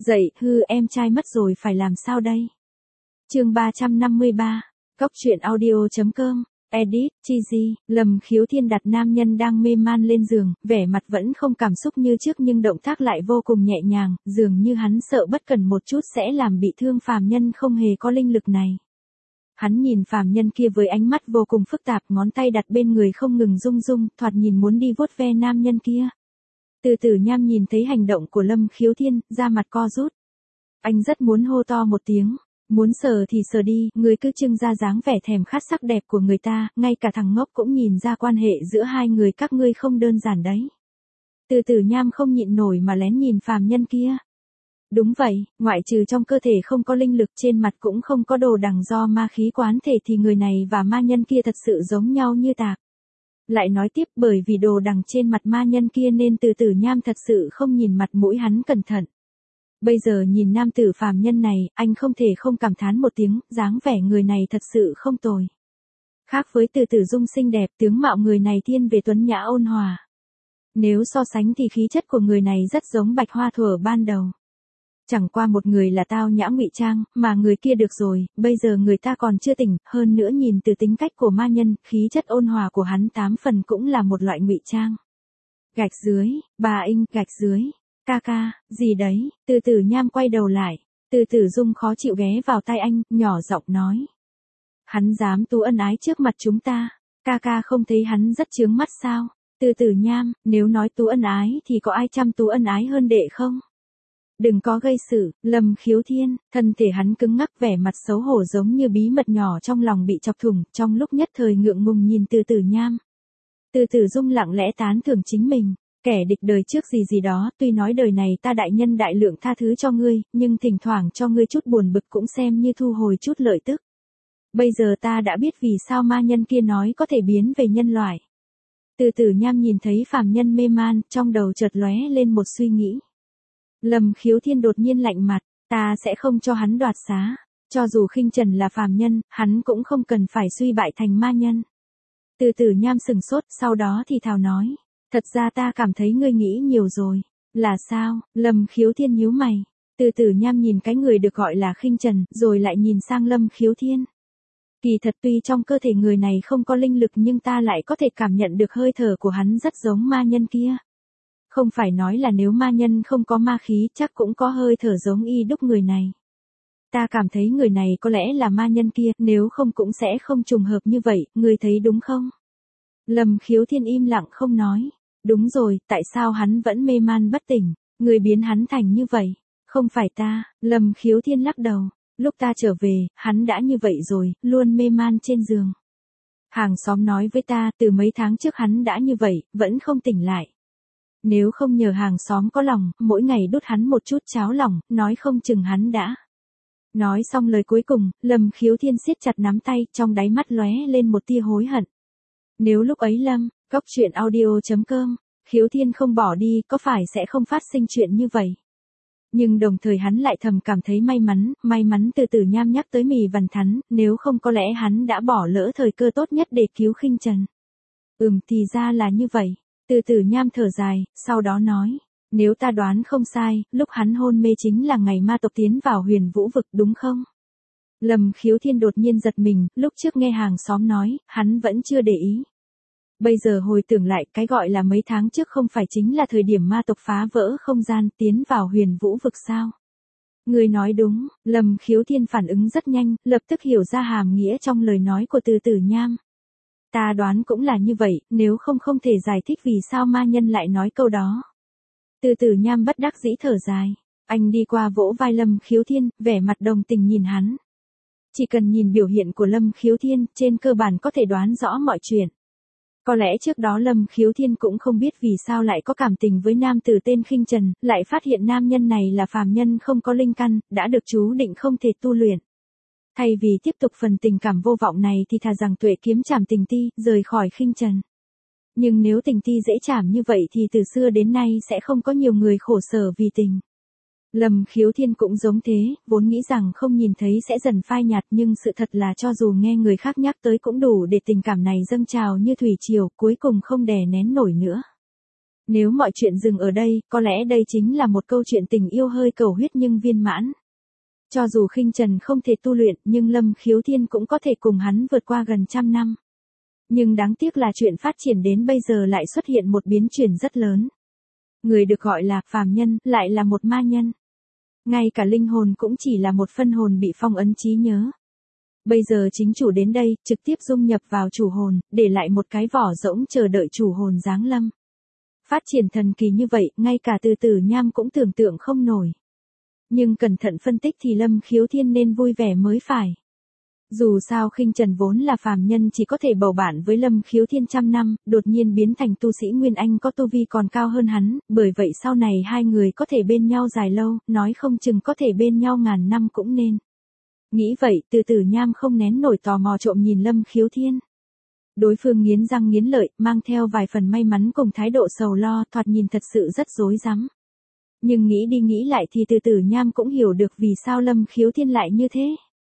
Dậy, em trai mất rồi phải làm sao đây? Chương 353, Cóc truyện audio.com, edit, Chizy, Lâm Khiếu Thiên đặt nam nhân đang mê man lên giường, vẻ mặt vẫn không cảm xúc như trước nhưng động tác lại vô cùng nhẹ nhàng, dường như hắn sợ bất cần một chút sẽ làm bị thương phàm nhân không hề có linh lực này. Hắn nhìn phàm nhân kia với ánh mắt vô cùng phức tạp, ngón tay đặt bên người không ngừng rung rung, thoạt nhìn muốn đi vuốt ve nam nhân kia. Từ Tử Nham nhìn thấy hành động của Lâm Khiếu Thiên, da mặt co rút. Anh rất muốn hô to một tiếng, muốn sờ thì sờ đi, người cứ trưng ra dáng vẻ thèm khát sắc đẹp của người ta, ngay cả thằng ngốc cũng nhìn ra quan hệ giữa hai người các ngươi không đơn giản đấy. Từ Tử Nham không nhịn nổi mà lén nhìn phàm nhân kia. Đúng vậy, ngoại trừ trong cơ thể không có linh lực, trên mặt cũng không có đồ đằng do ma khí quán thể thì người này và ma nhân kia thật sự giống nhau như tạc. Lại nói tiếp, bởi vì đồ đằng trên mặt ma nhân kia nên Từ Tử Nham thật sự không nhìn mặt mũi hắn cẩn thận. Bây giờ nhìn nam tử phàm nhân này, anh không thể không cảm thán một tiếng, dáng vẻ người này thật sự không tồi. Khác với Từ Tử Dung xinh đẹp, tướng mạo người này thiên về tuấn nhã ôn hòa. Nếu so sánh thì khí chất của người này rất giống Bạch Hoa thuở ban đầu. Chẳng qua một người là tao nhã ngụy trang, mà người kia được rồi, bây giờ người ta còn chưa tỉnh, hơn nữa nhìn từ tính cách của ma nhân, khí chất ôn hòa của hắn 8 phần cũng là một loại ngụy trang. Gạch dưới, bà Inh, gạch dưới, ca, gì đấy, Từ Tử Nham quay đầu lại, Từ Tử Dung khó chịu ghé vào tai anh, nhỏ giọng nói. Hắn dám tú ân ái trước mặt chúng ta, ca không thấy hắn rất chướng mắt sao? Từ Tử Nham, nếu nói tú ân ái thì có ai chăm tú ân ái hơn đệ không? Đừng có gây sự, Lâm Khiếu Thiên, thân thể hắn cứng ngắc, vẻ mặt xấu hổ giống như bí mật nhỏ trong lòng bị chọc thủng, trong lúc nhất thời ngượng ngùng nhìn Từ Tử Nham. Từ Tử Dung lặng lẽ tán thưởng chính mình, kẻ địch đời trước gì đó, tuy nói đời này ta đại nhân đại lượng tha thứ cho ngươi, nhưng thỉnh thoảng cho ngươi chút buồn bực cũng xem như thu hồi chút lợi tức. Bây giờ ta đã biết vì sao ma nhân kia nói có thể biến về nhân loại. Từ Tử Nham nhìn thấy phàm nhân mê man, trong đầu chợt lóe lên một suy nghĩ. Lâm Khiếu Thiên đột nhiên lạnh mặt, ta sẽ không cho hắn đoạt xá, cho dù khinh trần là phàm nhân, hắn cũng không cần phải suy bại thành ma nhân. Từ Tử Nham sừng sốt, sau đó thì thào nói, thật ra ta cảm thấy ngươi nghĩ nhiều rồi. Là sao? Lâm Khiếu Thiên nhíu mày. Từ Tử Nham nhìn cái người được gọi là khinh trần, rồi lại nhìn sang Lâm Khiếu Thiên. Kỳ thật tuy trong cơ thể người này không có linh lực nhưng ta lại có thể cảm nhận được hơi thở của hắn rất giống ma nhân kia. Không phải nói là nếu ma nhân không có ma khí chắc cũng có hơi thở giống y đúc người này. Ta cảm thấy người này có lẽ là ma nhân kia, nếu không cũng sẽ không trùng hợp như vậy, ngươi thấy đúng không? Lâm Khiếu Thiên im lặng không nói. Đúng rồi, tại sao hắn vẫn mê man bất tỉnh, người biến hắn thành như vậy? Không phải ta, Lâm Khiếu Thiên lắc đầu. Lúc ta trở về, hắn đã như vậy rồi, luôn mê man trên giường. Hàng xóm nói với ta, từ mấy tháng trước hắn đã như vậy, vẫn không tỉnh lại. Nếu không nhờ hàng xóm có lòng, mỗi ngày đút hắn một chút cháo lòng, nói không chừng hắn đã. Nói xong lời cuối cùng, Lâm Khiếu Thiên siết chặt nắm tay, trong đáy mắt lóe lên một tia hối hận. Nếu lúc ấy Cóc truyện audio.com, Khiếu Thiên không bỏ đi, có phải sẽ không phát sinh chuyện như vậy? Nhưng đồng thời hắn lại thầm cảm thấy may mắn Từ Tử Nham nhắc tới mì vằn thắn, nếu không có lẽ hắn đã bỏ lỡ thời cơ tốt nhất để cứu khinh trần. Thì ra là như vậy. Từ Tử Nham thở dài, sau đó nói, nếu ta đoán không sai, lúc hắn hôn mê chính là ngày ma tộc tiến vào Huyền Vũ vực đúng không? Lâm Khiếu Thiên đột nhiên giật mình, lúc trước nghe hàng xóm nói, hắn vẫn chưa để ý. Bây giờ hồi tưởng lại, cái gọi là mấy tháng trước không phải chính là thời điểm ma tộc phá vỡ không gian tiến vào Huyền Vũ vực sao? Người nói đúng, Lâm Khiếu Thiên phản ứng rất nhanh, lập tức hiểu ra hàm nghĩa trong lời nói của Từ Tử Nham. Ta đoán cũng là như vậy, nếu không thể giải thích vì sao ma nhân lại nói câu đó. Từ Tử Nham bất đắc dĩ thở dài. Anh đi qua vỗ vai Lâm Khiếu Thiên, vẻ mặt đồng tình nhìn hắn. Chỉ cần nhìn biểu hiện của Lâm Khiếu Thiên, trên cơ bản có thể đoán rõ mọi chuyện. Có lẽ trước đó Lâm Khiếu Thiên cũng không biết vì sao lại có cảm tình với nam tử tên khinh trần, lại phát hiện nam nhân này là phàm nhân không có linh căn, đã được chú định không thể tu luyện. Thay vì tiếp tục phần tình cảm vô vọng này thì thà rằng tuệ kiếm trảm tình ti, rời khỏi khinh trần. Nhưng nếu tình ti dễ trảm như vậy thì từ xưa đến nay sẽ không có nhiều người khổ sở vì tình. Lâm Khiếu Thiên cũng giống thế, vốn nghĩ rằng không nhìn thấy sẽ dần phai nhạt nhưng sự thật là cho dù nghe người khác nhắc tới cũng đủ để tình cảm này dâng trào như thủy triều, cuối cùng không đè nén nổi nữa. Nếu mọi chuyện dừng ở đây, có lẽ đây chính là một câu chuyện tình yêu hơi cầu huyết nhưng viên mãn. Cho dù Khinh Trần không thể tu luyện, nhưng Lâm Khiếu Thiên cũng có thể cùng hắn vượt qua gần 100 năm. Nhưng đáng tiếc là chuyện phát triển đến bây giờ lại xuất hiện một biến chuyển rất lớn. Người được gọi là phàm nhân, lại là một ma nhân. Ngay cả linh hồn cũng chỉ là một phân hồn bị phong ấn trí nhớ. Bây giờ chính chủ đến đây, trực tiếp dung nhập vào chủ hồn, để lại một cái vỏ rỗng chờ đợi chủ hồn giáng lâm. Phát triển thần kỳ như vậy, ngay cả Từ Tử Nham cũng tưởng tượng không nổi. Nhưng cẩn thận phân tích thì Lâm Khiếu Thiên nên vui vẻ mới phải. Dù sao Khinh Trần vốn là phàm nhân chỉ có thể bầu bạn với Lâm Khiếu Thiên 100 năm, đột nhiên biến thành tu sĩ Nguyên Anh có tu vi còn cao hơn hắn, bởi vậy sau này hai người có thể bên nhau dài lâu, nói không chừng có thể bên nhau ngàn năm cũng nên. Nghĩ vậy, Từ Tử Nham không nén nổi tò mò trộm nhìn Lâm Khiếu Thiên. Đối phương nghiến răng nghiến lợi, mang theo vài phần may mắn cùng thái độ sầu lo, thoạt nhìn thật sự rất rối rắm. Nhưng nghĩ đi nghĩ lại thì Từ Tử Nham cũng hiểu được vì sao Lâm Khiếu Thiên lại như thế.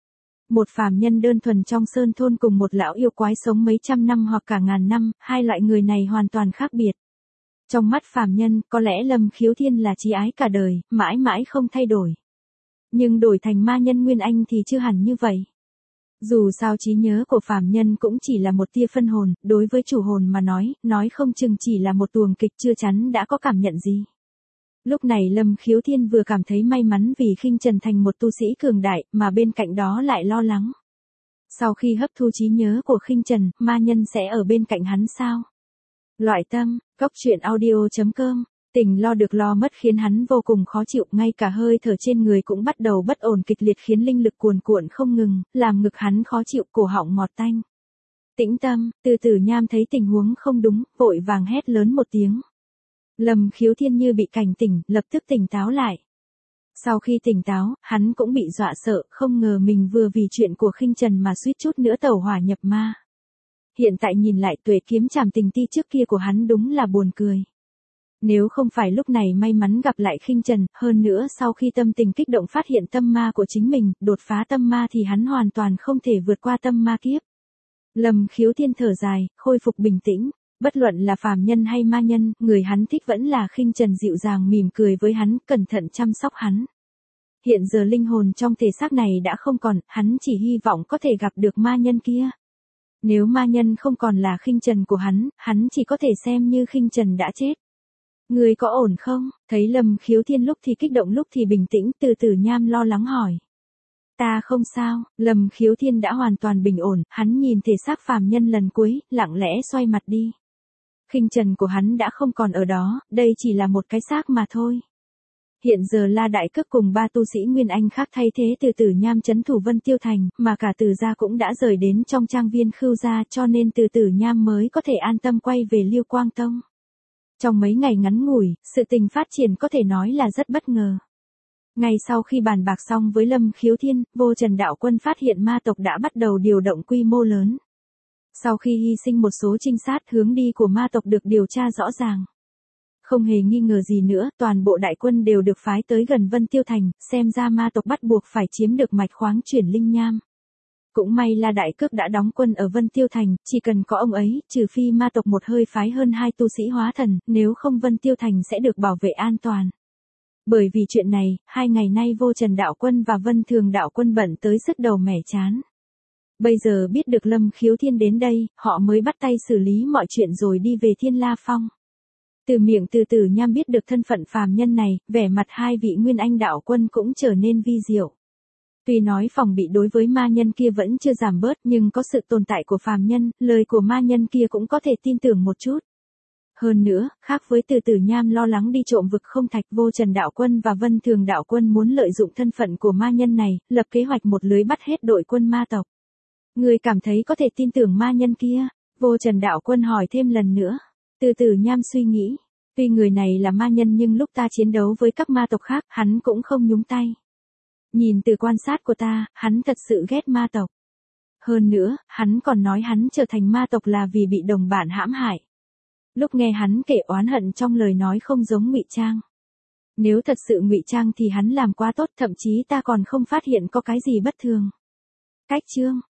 Một phàm nhân đơn thuần trong sơn thôn cùng một lão yêu quái sống mấy trăm năm hoặc cả ngàn năm, hai loại người này hoàn toàn khác biệt. Trong mắt phàm nhân, có lẽ Lâm Khiếu Thiên là chí ái cả đời, mãi mãi không thay đổi. Nhưng đổi thành ma nhân Nguyên Anh thì chưa hẳn như vậy. Dù sao trí nhớ của phàm nhân cũng chỉ là một tia phân hồn, đối với chủ hồn mà nói không chừng chỉ là một tuồng kịch chưa chắn đã có cảm nhận gì. Lúc này Lâm Khiếu Thiên vừa cảm thấy may mắn vì Khinh Trần thành một tu sĩ cường đại, mà bên cạnh đó lại lo lắng. Sau khi hấp thu trí nhớ của Khinh Trần, ma nhân sẽ ở bên cạnh hắn sao? Loại tâm, coctruyện.audio.com, tình lo được lo mất khiến hắn vô cùng khó chịu, ngay cả hơi thở trên người cũng bắt đầu bất ổn kịch liệt khiến linh lực cuồn cuộn không ngừng, làm ngực hắn khó chịu, cổ họng ngọt tanh. Tĩnh tâm, Từ Tử Nham thấy tình huống không đúng, vội vàng hét lớn một tiếng. Lâm Khiếu Thiên như bị cảnh tỉnh, lập tức tỉnh táo lại. Sau khi tỉnh táo, hắn cũng bị dọa sợ, không ngờ mình vừa vì chuyện của Khinh Trần mà suýt chút nữa tẩu hỏa nhập ma. Hiện tại nhìn lại tuệ kiếm trảm tình ti trước kia của hắn đúng là buồn cười. Nếu không phải lúc này may mắn gặp lại Khinh Trần, hơn nữa sau khi tâm tình kích động phát hiện tâm ma của chính mình, đột phá tâm ma thì hắn hoàn toàn không thể vượt qua tâm ma kiếp. Lâm Khiếu Thiên thở dài, khôi phục bình tĩnh. Bất luận là phàm nhân hay ma nhân, người hắn thích vẫn là Khinh Trần dịu dàng mỉm cười với hắn, cẩn thận chăm sóc hắn. Hiện giờ linh hồn trong thể xác này đã không còn, hắn chỉ hy vọng có thể gặp được ma nhân kia. Nếu ma nhân không còn là Khinh Trần của hắn chỉ có thể xem như Khinh Trần đã chết. Người có ổn không? Thấy Lâm Khiếu Thiên lúc thì kích động lúc thì bình tĩnh, Từ Tử Nham lo lắng hỏi. Ta không sao, Lâm Khiếu Thiên đã hoàn toàn bình ổn, hắn nhìn thể xác phàm nhân lần cuối, lặng lẽ xoay mặt đi. Khinh Trần của hắn đã không còn ở đó, đây chỉ là một cái xác mà thôi. Hiện giờ La Đại Cước cùng ba tu sĩ Nguyên Anh khác thay thế Từ Tử Nham trấn thủ Vân Tiêu Thành, mà cả Từ gia cũng đã rời đến trong trang viên Khưu gia, cho nên Từ Tử Nham mới có thể an tâm quay về Liêu Quang Tông. Trong mấy ngày ngắn ngủi, sự tình phát triển có thể nói là rất bất ngờ. Ngay sau khi bàn bạc xong với Lâm Khiếu Thiên, Vô Trần đạo quân phát hiện ma tộc đã bắt đầu điều động quy mô lớn. Sau khi hy sinh một số trinh sát, hướng đi của ma tộc được điều tra rõ ràng. Không hề nghi ngờ gì nữa, toàn bộ đại quân đều được phái tới gần Vân Tiêu Thành, xem ra ma tộc bắt buộc phải chiếm được mạch khoáng chuyển linh nham. Cũng may là Đại Cước đã đóng quân ở Vân Tiêu Thành, chỉ cần có ông ấy, trừ phi ma tộc một hơi phái hơn 2 tu sĩ hóa thần, nếu không Vân Tiêu Thành sẽ được bảo vệ an toàn. Bởi vì chuyện này, 2 ngày nay Vô Trần đạo quân và Vân Thường đạo quân bận tới sứt đầu mẻ chán. Bây giờ biết được Lâm Khiếu Thiên đến đây, họ mới bắt tay xử lý mọi chuyện rồi đi về Thiên La Phong. Từ miệng Từ Tử Nham biết được thân phận phàm nhân này, vẻ mặt hai vị Nguyên Anh đạo quân cũng trở nên vi diệu. Tuy nói phòng bị đối với ma nhân kia vẫn chưa giảm bớt, nhưng có sự tồn tại của phàm nhân, lời của ma nhân kia cũng có thể tin tưởng một chút. Hơn nữa, khác với Từ Tử Nham lo lắng đi trộm vực không thạch, Vô Trần đạo quân và Vân Thường đạo quân muốn lợi dụng thân phận của ma nhân này, lập kế hoạch một lưới bắt hết đội quân ma tộc. Người cảm thấy có thể tin tưởng ma nhân kia? Vô Trần đạo quân hỏi thêm lần nữa. Từ Tử Nham suy nghĩ, tuy người này là ma nhân nhưng lúc ta chiến đấu với các ma tộc khác, hắn cũng không nhúng tay. Nhìn từ quan sát của ta, hắn thật sự ghét ma tộc. Hơn nữa, hắn còn nói hắn trở thành ma tộc là vì bị đồng bạn hãm hại. Lúc nghe hắn kể oán hận trong lời nói không giống ngụy trang. Nếu thật sự ngụy trang thì hắn làm quá tốt, thậm chí ta còn không phát hiện có cái gì bất thường. Cách chương